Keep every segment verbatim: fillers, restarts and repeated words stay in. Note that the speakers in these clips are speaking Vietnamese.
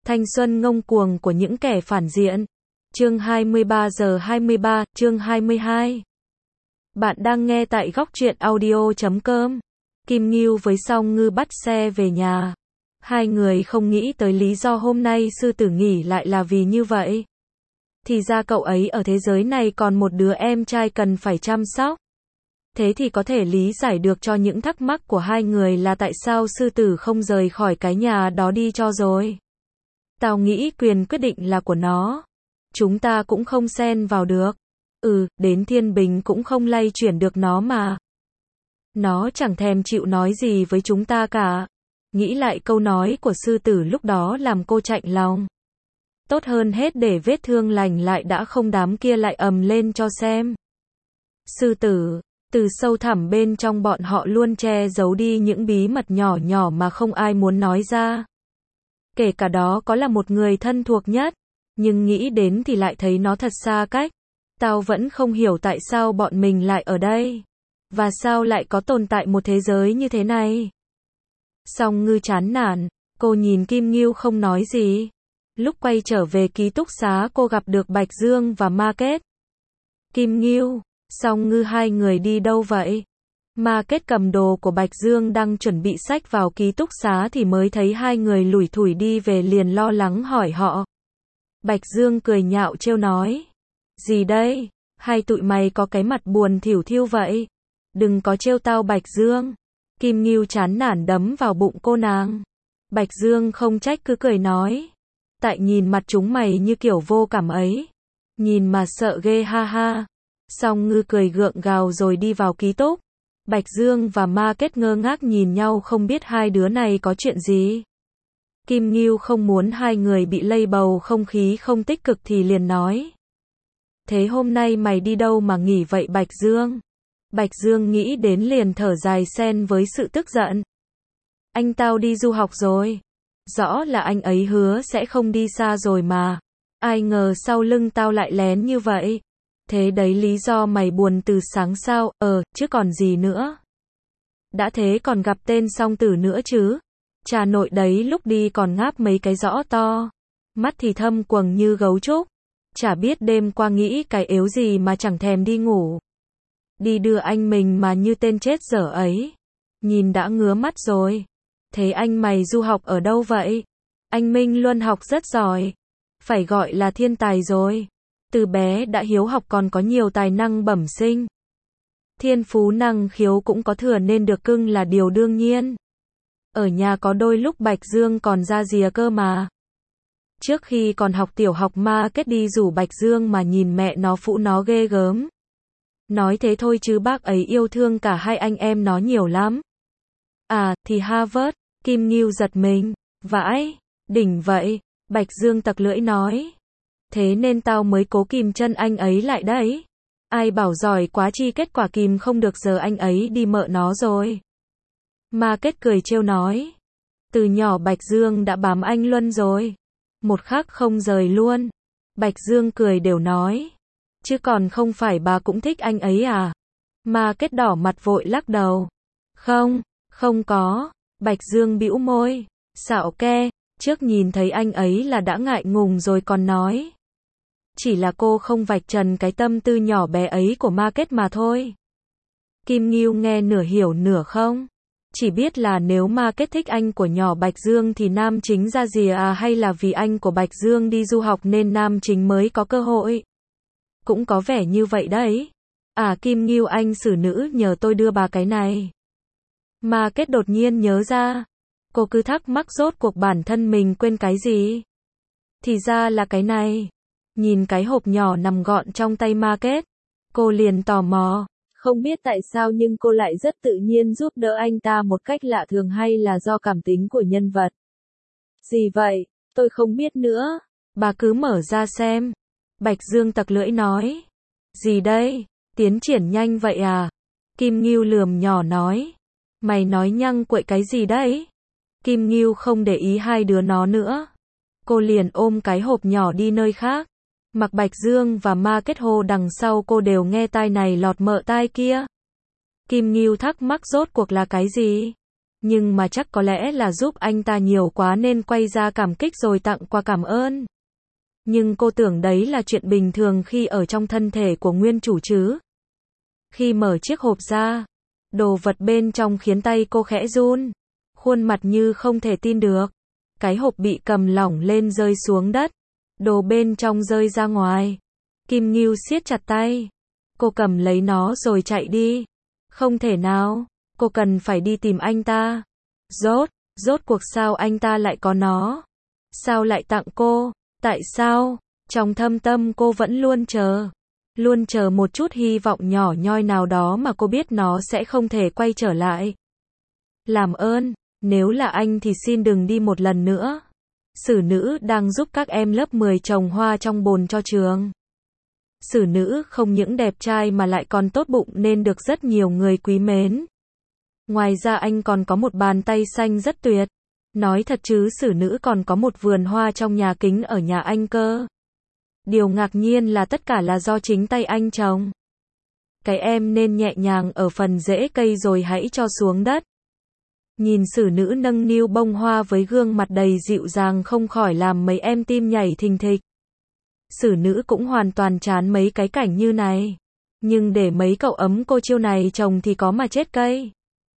Thanh xuân ngông cuồng của những kẻ phản diện. Chương hai mươi ba giờ hai mươi ba, chương hai mươi hai. Bạn đang nghe tại góc truyện audio chấm com. Kim Ngưu với Song Ngư bắt xe về nhà. Hai người không nghĩ tới lý do hôm nay sư tử nghỉ lại là vì như vậy. Thì ra cậu ấy ở thế giới này còn một đứa em trai cần phải chăm sóc. Thế thì có thể lý giải được cho những thắc mắc của hai người là tại sao sư tử không rời khỏi cái nhà đó đi cho rồi. Tao nghĩ quyền quyết định là của nó. Chúng ta cũng không xen vào được. Ừ, đến thiên bình cũng không lay chuyển được nó mà. Nó chẳng thèm chịu nói gì với chúng ta cả. Nghĩ lại câu nói của sư tử lúc đó làm cô chạnh lòng. Tốt hơn hết để vết thương lành lại đã không đám kia lại ầm lên cho xem. Sư tử, từ sâu thẳm bên trong bọn họ luôn che giấu đi những bí mật nhỏ nhỏ mà không ai muốn nói ra. Kể cả đó có là một người thân thuộc nhất, nhưng nghĩ đến thì lại thấy nó thật xa cách. Tao vẫn không hiểu tại sao bọn mình lại ở đây. Và sao lại có tồn tại một thế giới như thế này. Song Ngư chán nản, cô nhìn Kim Ngưu không nói gì. Lúc quay trở về ký túc xá cô gặp được Bạch Dương và Ma Kết. Kim Ngưu, Song Ngư hai người đi đâu vậy? Ma Kết cầm đồ của Bạch Dương đang chuẩn bị xách vào ký túc xá thì mới thấy hai người lủi thủi đi về liền lo lắng hỏi họ. Bạch Dương cười nhạo trêu nói. Gì đây? Hai tụi mày có cái mặt buồn thỉu thiu vậy. Đừng có trêu tao Bạch Dương. Kim Ngưu chán nản đấm vào bụng cô nàng. Bạch Dương không trách cứ cười nói. Tại nhìn mặt chúng mày như kiểu vô cảm ấy. Nhìn mà sợ ghê ha ha. Song Ngư cười gượng gạo rồi đi vào ký túc. Bạch Dương và Ma Kết ngơ ngác nhìn nhau không biết hai đứa này có chuyện gì. Kim Ngưu không muốn hai người bị lây bầu không khí không tích cực thì liền nói. Thế hôm nay mày đi đâu mà nghỉ vậy Bạch Dương? Bạch Dương nghĩ đến liền thở dài xen với sự tức giận. Anh tao đi du học rồi. Rõ là anh ấy hứa sẽ không đi xa rồi mà. Ai ngờ sau lưng tao lại lén như vậy. Thế đấy lý do mày buồn từ sáng sao, ờ, chứ còn gì nữa. Đã thế còn gặp tên song tử nữa chứ. Cha nội đấy lúc đi còn ngáp mấy cái rõ to. Mắt thì thâm quầng như gấu trúc. Chả biết đêm qua nghĩ cái yếu gì mà chẳng thèm đi ngủ. Đi đưa anh mình mà như tên chết dở ấy. Nhìn đã ngứa mắt rồi. Thế anh mày du học ở đâu vậy? Anh Minh Luân học rất giỏi. Phải gọi là thiên tài rồi. Từ bé đã hiếu học còn có nhiều tài năng bẩm sinh. Thiên phú năng khiếu cũng có thừa nên được cưng là điều đương nhiên. Ở nhà có đôi lúc Bạch Dương còn ra rìa cơ mà. Trước khi còn học tiểu học Ma Kết đi rủ Bạch Dương mà nhìn mẹ nó phụ nó ghê gớm. Nói thế thôi chứ bác ấy yêu thương cả hai anh em nó nhiều lắm. À, thì Harvard, Kim Ngưu giật mình. Vãi, đỉnh vậy, Bạch Dương tặc lưỡi nói. Thế nên tao mới cố kìm chân anh ấy lại đấy. Ai bảo giỏi quá chi kết quả kìm không được giờ anh ấy đi mợ nó rồi. Ma Kết cười trêu nói. Từ nhỏ Bạch Dương đã bám anh Luân rồi. Một khắc không rời luôn. Bạch Dương cười đều nói. Chứ còn không phải bà cũng thích anh ấy à? Ma Kết đỏ mặt vội lắc đầu. Không, không có. Bạch Dương bĩu môi. Xạo ke, trước nhìn thấy anh ấy là đã ngại ngùng rồi còn nói. Chỉ là cô không vạch trần cái tâm tư nhỏ bé ấy của Ma Kết mà thôi. Kim Ngưu nghe nửa hiểu nửa không. Chỉ biết là nếu Ma Kết thích anh của nhỏ Bạch Dương thì nam chính ra gì à, hay là vì anh của Bạch Dương đi du học nên nam chính mới có cơ hội. Cũng có vẻ như vậy đấy. À Kim Ngưu anh xử nữ nhờ tôi đưa bà cái này. Ma Kết đột nhiên nhớ ra. Cô cứ thắc mắc rốt cuộc bản thân mình quên cái gì. Thì ra là cái này. Nhìn cái hộp nhỏ nằm gọn trong tay Ma Kết. Cô liền tò mò. Không biết tại sao nhưng cô lại rất tự nhiên giúp đỡ anh ta một cách lạ thường hay là do cảm tính của nhân vật. Gì vậy? Tôi không biết nữa. Bà cứ mở ra xem. Bạch Dương tặc lưỡi nói. Gì đây? Tiến triển nhanh vậy à? Kim Ngưu lườm nhỏ nói. Mày nói nhăng quậy cái gì đấy? Kim Ngưu không để ý hai đứa nó nữa. Cô liền ôm cái hộp nhỏ đi nơi khác. Mặc Bạch Dương và Ma Kết hô đằng sau cô đều nghe tai này lọt mợ tai kia. Kim Ngưu thắc mắc rốt cuộc là cái gì? Nhưng mà chắc có lẽ là giúp anh ta nhiều quá nên quay ra cảm kích rồi tặng quà cảm ơn. Nhưng cô tưởng đấy là chuyện bình thường khi ở trong thân thể của nguyên chủ chứ. Khi mở chiếc hộp ra, đồ vật bên trong khiến tay cô khẽ run. Khuôn mặt như không thể tin được. Cái hộp bị cầm lỏng lên rơi xuống đất. Đồ bên trong rơi ra ngoài. Kim Ngưu siết chặt tay. Cô cầm lấy nó rồi chạy đi. Không thể nào, cô cần phải đi tìm anh ta. Rốt, rốt cuộc sao anh ta lại có nó? Sao lại tặng cô? Tại sao? Trong thâm tâm cô vẫn luôn chờ. Luôn chờ một chút hy vọng nhỏ nhoi nào đó mà cô biết nó sẽ không thể quay trở lại. Làm ơn, nếu là anh thì xin đừng đi một lần nữa. Sử nữ đang giúp các em lớp mười trồng hoa trong bồn cho trường. Sử nữ không những đẹp trai mà lại còn tốt bụng nên được rất nhiều người quý mến. Ngoài ra anh còn có một bàn tay xanh rất tuyệt. Nói thật chứ sử nữ còn có một vườn hoa trong nhà kính ở nhà anh cơ. Điều ngạc nhiên là tất cả là do chính tay anh trồng. Cái em nên nhẹ nhàng ở phần rễ cây rồi hãy cho xuống đất. Nhìn sử nữ nâng niu bông hoa với gương mặt đầy dịu dàng không khỏi làm mấy em tim nhảy thình thịch. Sử nữ cũng hoàn toàn chán mấy cái cảnh như này. Nhưng để mấy cậu ấm cô chiêu này trồng thì có mà chết cây.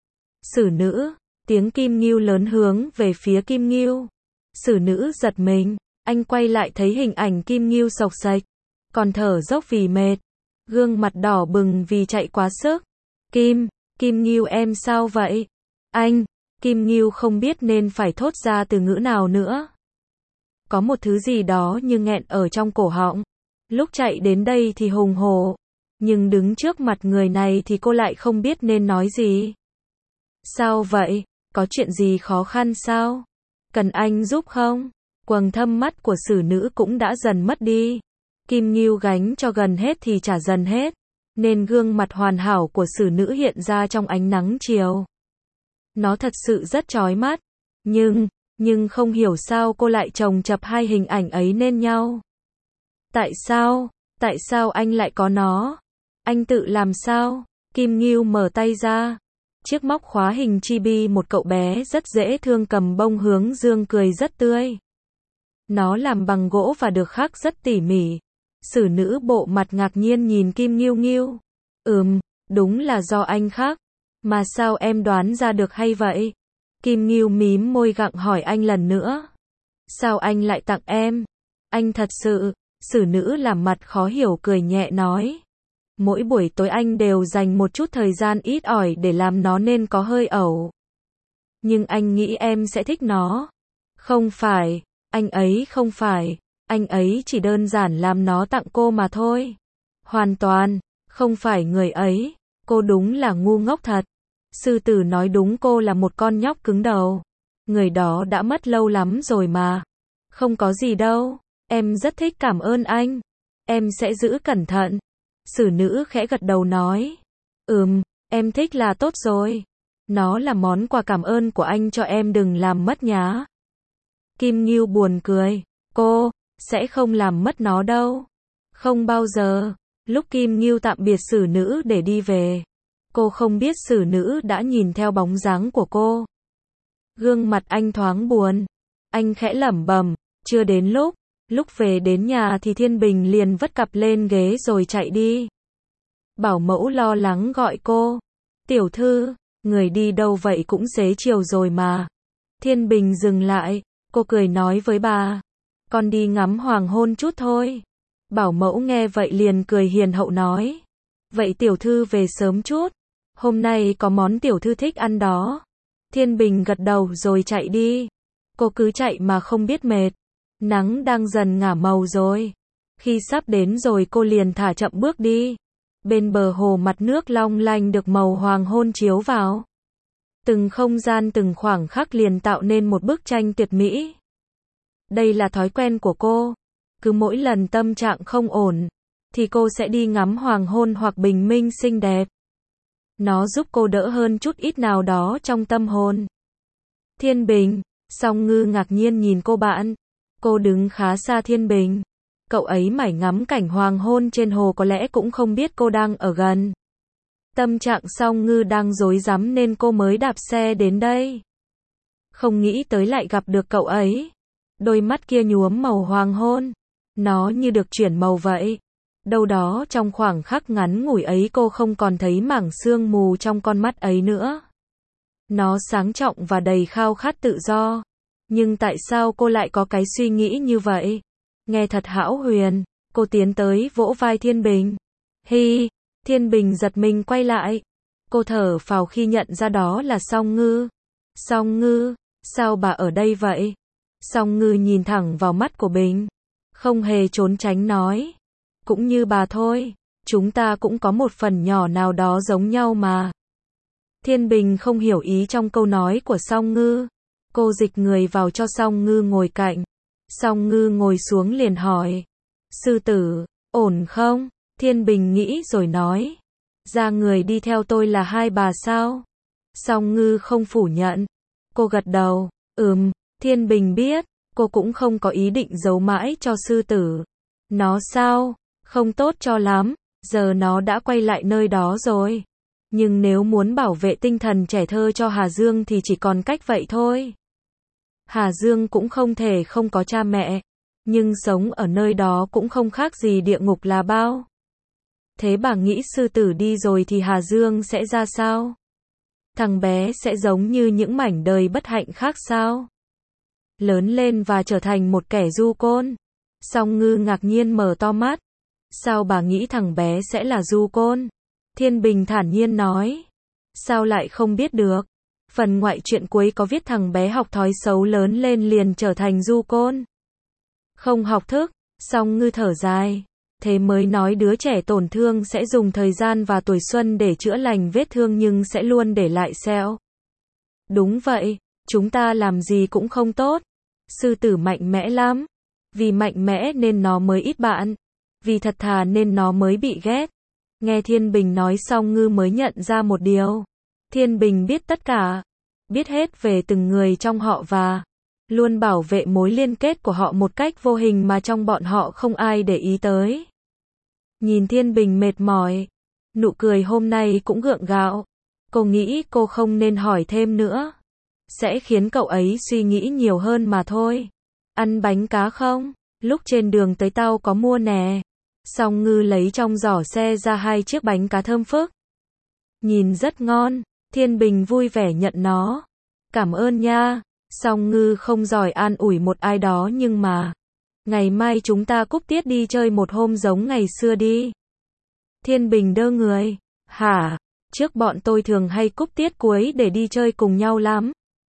Sử nữ, tiếng Kim Ngưu lớn hướng về phía Kim Ngưu. Sử nữ giật mình, anh quay lại thấy hình ảnh Kim Ngưu xộc xệch, còn thở dốc vì mệt, gương mặt đỏ bừng vì chạy quá sức. Kim, Kim Ngưu em sao vậy? Anh, Kim Ngưu không biết nên phải thốt ra từ ngữ nào nữa. Có một thứ gì đó như nghẹn ở trong cổ họng. Lúc chạy đến đây thì hùng hổ, nhưng đứng trước mặt người này thì cô lại không biết nên nói gì. Sao vậy? Có chuyện gì khó khăn sao? Cần anh giúp không? Quầng thâm mắt của sử nữ cũng đã dần mất đi. Kim Ngưu gánh cho gần hết thì trả dần hết, nên gương mặt hoàn hảo của sử nữ hiện ra trong ánh nắng chiều. Nó thật sự rất chói mắt, nhưng, nhưng không hiểu sao cô lại chồng chập hai hình ảnh ấy lên nhau. Tại sao? Tại sao anh lại có nó? Anh tự làm sao? Kim Ngưu mở tay ra. Chiếc móc khóa hình chibi một cậu bé rất dễ thương cầm bông hướng dương cười rất tươi. Nó làm bằng gỗ và được khắc rất tỉ mỉ. Sử nữ bộ mặt ngạc nhiên nhìn Kim Ngưu Ngưu. Ừm, đúng là do anh khắc. Mà sao em đoán ra được hay vậy? Kim Ngưu mím môi gặng hỏi anh lần nữa. Sao anh lại tặng em? Anh thật sự, sử nữ làm mặt khó hiểu cười nhẹ nói. Mỗi buổi tối anh đều dành một chút thời gian ít ỏi để làm nó nên có hơi ẩu. Nhưng anh nghĩ em sẽ thích nó. Không phải, anh ấy không phải, anh ấy chỉ đơn giản làm nó tặng cô mà thôi. Hoàn toàn, không phải người ấy, cô đúng là ngu ngốc thật. Sư tử nói đúng, cô là một con nhóc cứng đầu. Người đó đã mất lâu lắm rồi mà. Không có gì đâu, em rất thích, cảm ơn anh. Em sẽ giữ cẩn thận. Sử nữ khẽ gật đầu nói. Ừm, em thích là tốt rồi. Nó là món quà cảm ơn của anh cho em, đừng làm mất nhá. Kim Ngưu buồn cười. Cô sẽ không làm mất nó đâu. Không bao giờ. Lúc Kim Ngưu tạm biệt sử nữ để đi về, cô không biết sử nữ đã nhìn theo bóng dáng của cô. Gương mặt anh thoáng buồn. Anh khẽ lẩm bẩm, chưa đến lúc. Lúc về đến nhà thì Thiên Bình liền vất cặp lên ghế rồi chạy đi. Bảo mẫu lo lắng gọi cô. Tiểu thư, người đi đâu vậy, cũng xế chiều rồi mà. Thiên Bình dừng lại, cô cười nói với bà. Con đi ngắm hoàng hôn chút thôi. Bảo mẫu nghe vậy liền cười hiền hậu nói. Vậy tiểu thư về sớm chút. Hôm nay có món tiểu thư thích ăn đó. Thiên Bình gật đầu rồi chạy đi. Cô cứ chạy mà không biết mệt. Nắng đang dần ngả màu rồi. Khi sắp đến rồi cô liền thả chậm bước đi. Bên bờ hồ mặt nước long lanh được màu hoàng hôn chiếu vào. Từng không gian từng khoảng khắc liền tạo nên một bức tranh tuyệt mỹ. Đây là thói quen của cô. Cứ mỗi lần tâm trạng không ổn, thì cô sẽ đi ngắm hoàng hôn hoặc bình minh xinh đẹp. Nó giúp cô đỡ hơn chút ít nào đó trong tâm hồn. Thiên Bình, Song Ngư ngạc nhiên nhìn cô bạn. Cô đứng khá xa Thiên Bình. Cậu ấy mải ngắm cảnh hoàng hôn trên hồ, có lẽ cũng không biết cô đang ở gần. Tâm trạng Song Ngư đang rối rắm nên cô mới đạp xe đến đây. Không nghĩ tới lại gặp được cậu ấy. Đôi mắt kia nhuốm màu hoàng hôn. Nó như được chuyển màu vậy. Đâu đó trong khoảng khắc ngắn ngủi ấy cô không còn thấy mảng sương mù trong con mắt ấy nữa. Nó sáng trọng và đầy khao khát tự do. Nhưng tại sao cô lại có cái suy nghĩ như vậy? Nghe thật hão huyền. Cô tiến tới vỗ vai Thiên Bình. Hi, Thiên Bình giật mình quay lại. Cô thở phào khi nhận ra đó là Song Ngư. Song Ngư, sao bà ở đây vậy? Song Ngư nhìn thẳng vào mắt của Bình. Không hề trốn tránh nói. Cũng như bà thôi, chúng ta cũng có một phần nhỏ nào đó giống nhau mà. Thiên Bình không hiểu ý trong câu nói của Song Ngư. Cô dịch người vào cho Song Ngư ngồi cạnh. Song Ngư ngồi xuống liền hỏi. Sư tử, ổn không? Thiên Bình nghĩ rồi nói. Ra người đi theo tôi là hai bà sao? Song Ngư không phủ nhận. Cô gật đầu. Ừm, Thiên Bình biết. Cô cũng không có ý định giấu mãi cho sư tử. Nó sao? Không tốt cho lắm. Giờ nó đã quay lại nơi đó rồi. Nhưng nếu muốn bảo vệ tinh thần trẻ thơ cho Hà Dương thì chỉ còn cách vậy thôi. Hà Dương cũng không thể không có cha mẹ. Nhưng sống ở nơi đó cũng không khác gì địa ngục là bao. Thế bà nghĩ sư tử đi rồi thì Hà Dương sẽ ra sao? Thằng bé sẽ giống như những mảnh đời bất hạnh khác sao? Lớn lên và trở thành một kẻ du côn. Song Ngư ngạc nhiên mở to mắt. Sao bà nghĩ thằng bé sẽ là du côn? Thiên Bình thản nhiên nói. Sao lại không biết được? Phần ngoại truyện cuối có viết thằng bé học thói xấu lớn lên liền trở thành du côn. Không học thức, Song Ngư thở dài. Thế mới nói đứa trẻ tổn thương sẽ dùng thời gian và tuổi xuân để chữa lành vết thương nhưng sẽ luôn để lại sẹo. Đúng vậy, chúng ta làm gì cũng không tốt. Sư tử mạnh mẽ lắm. Vì mạnh mẽ nên nó mới ít bạn. Vì thật thà nên nó mới bị ghét. Nghe Thiên Bình nói xong Ngư mới nhận ra một điều. Thiên Bình biết tất cả. Biết hết về từng người trong họ và luôn bảo vệ mối liên kết của họ một cách vô hình mà trong bọn họ không ai để ý tới. Nhìn Thiên Bình mệt mỏi. Nụ cười hôm nay cũng gượng gạo. Cô nghĩ cô không nên hỏi thêm nữa. Sẽ khiến cậu ấy suy nghĩ nhiều hơn mà thôi. Ăn bánh cá không? Lúc trên đường tới tao có mua nè. Song Ngư lấy trong giỏ xe ra hai chiếc bánh cá thơm phức. Nhìn rất ngon. Thiên Bình vui vẻ nhận nó. Cảm ơn nha. Song Ngư không giỏi an ủi một ai đó nhưng mà. Ngày mai chúng ta cúp tiết đi chơi một hôm giống ngày xưa đi. Thiên Bình đơ người. Hả? Trước bọn tôi thường hay cúp tiết cuối để đi chơi cùng nhau lắm.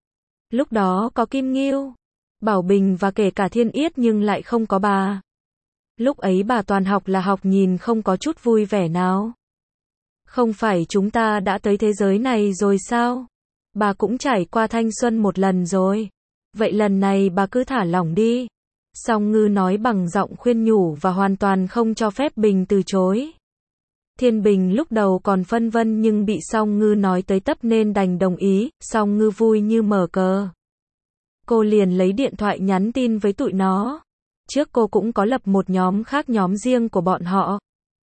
Lúc đó có Kim Ngưu, Bảo Bình và kể cả Thiên Yết nhưng lại không có bà. Lúc ấy bà toàn học là học nhìn không có chút vui vẻ nào. Không phải chúng ta đã tới thế giới này rồi sao? Bà cũng trải qua thanh xuân một lần rồi. Vậy lần này bà cứ thả lỏng đi. Song Ngư nói bằng giọng khuyên nhủ và hoàn toàn không cho phép Bình từ chối. Thiên Bình lúc đầu còn phân vân nhưng bị Song Ngư nói tới tấp nên đành đồng ý. Song Ngư vui như mở cờ. Cô liền lấy điện thoại nhắn tin với tụi nó. Trước cô cũng có lập một nhóm khác, nhóm riêng của bọn họ.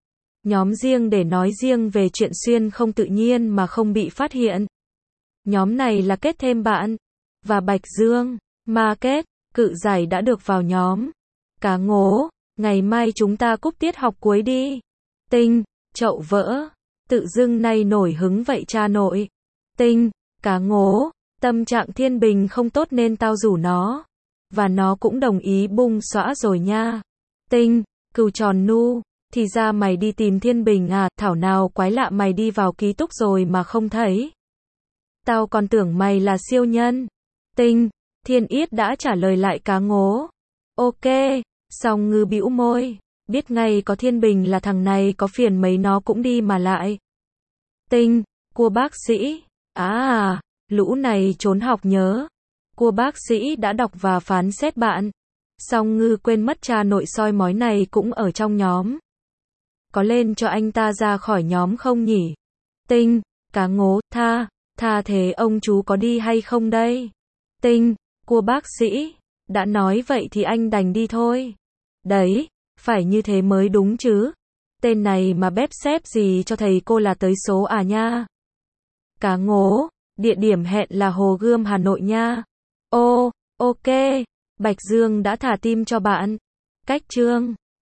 Nhóm riêng để nói riêng về chuyện xuyên không tự nhiên mà không bị phát hiện. Nhóm này là kết thêm bạn. Và Bạch Dương, ma kết, cự giải đã được vào nhóm. Cá ngố, ngày mai chúng ta cúp tiết học cuối đi. Tinh, chậu vỡ, tự dưng nay nổi hứng vậy cha nội. Tinh, cá ngố, tâm trạng Thiên Bình không tốt nên tao rủ nó. Và nó cũng đồng ý bung xõa rồi nha. Tinh, cừu tròn nu, thì ra mày đi tìm Thiên Bình à, thảo nào quái lạ mày đi vào ký túc rồi mà không thấy. Tao còn tưởng mày là siêu nhân. Tinh, Thiên Yết đã trả lời lại cá ngố. Ok, Song Ngư bĩu môi. Biết ngay có Thiên Bình là thằng này có phiền mấy nó cũng đi mà lại. Tinh, cua bác sĩ. À à, lũ này trốn học nhớ. Cua bác sĩ đã đọc và phán xét bạn. Song Ngư quên mất cha nội soi mói này cũng ở trong nhóm. Có lên cho anh ta ra khỏi nhóm không nhỉ? Tinh, cá ngố, tha, tha thế ông chú có đi hay không đây? Tinh, cua bác sĩ, đã nói vậy thì anh đành đi thôi. Đấy, phải như thế mới đúng chứ. Tên này mà bép xép gì cho thầy cô là tới số à nha. Cá ngố, địa điểm hẹn là Hồ Gươm Hà Nội nha. Ô, ok, Bạch Dương đã thả tim cho bạn. Cách chương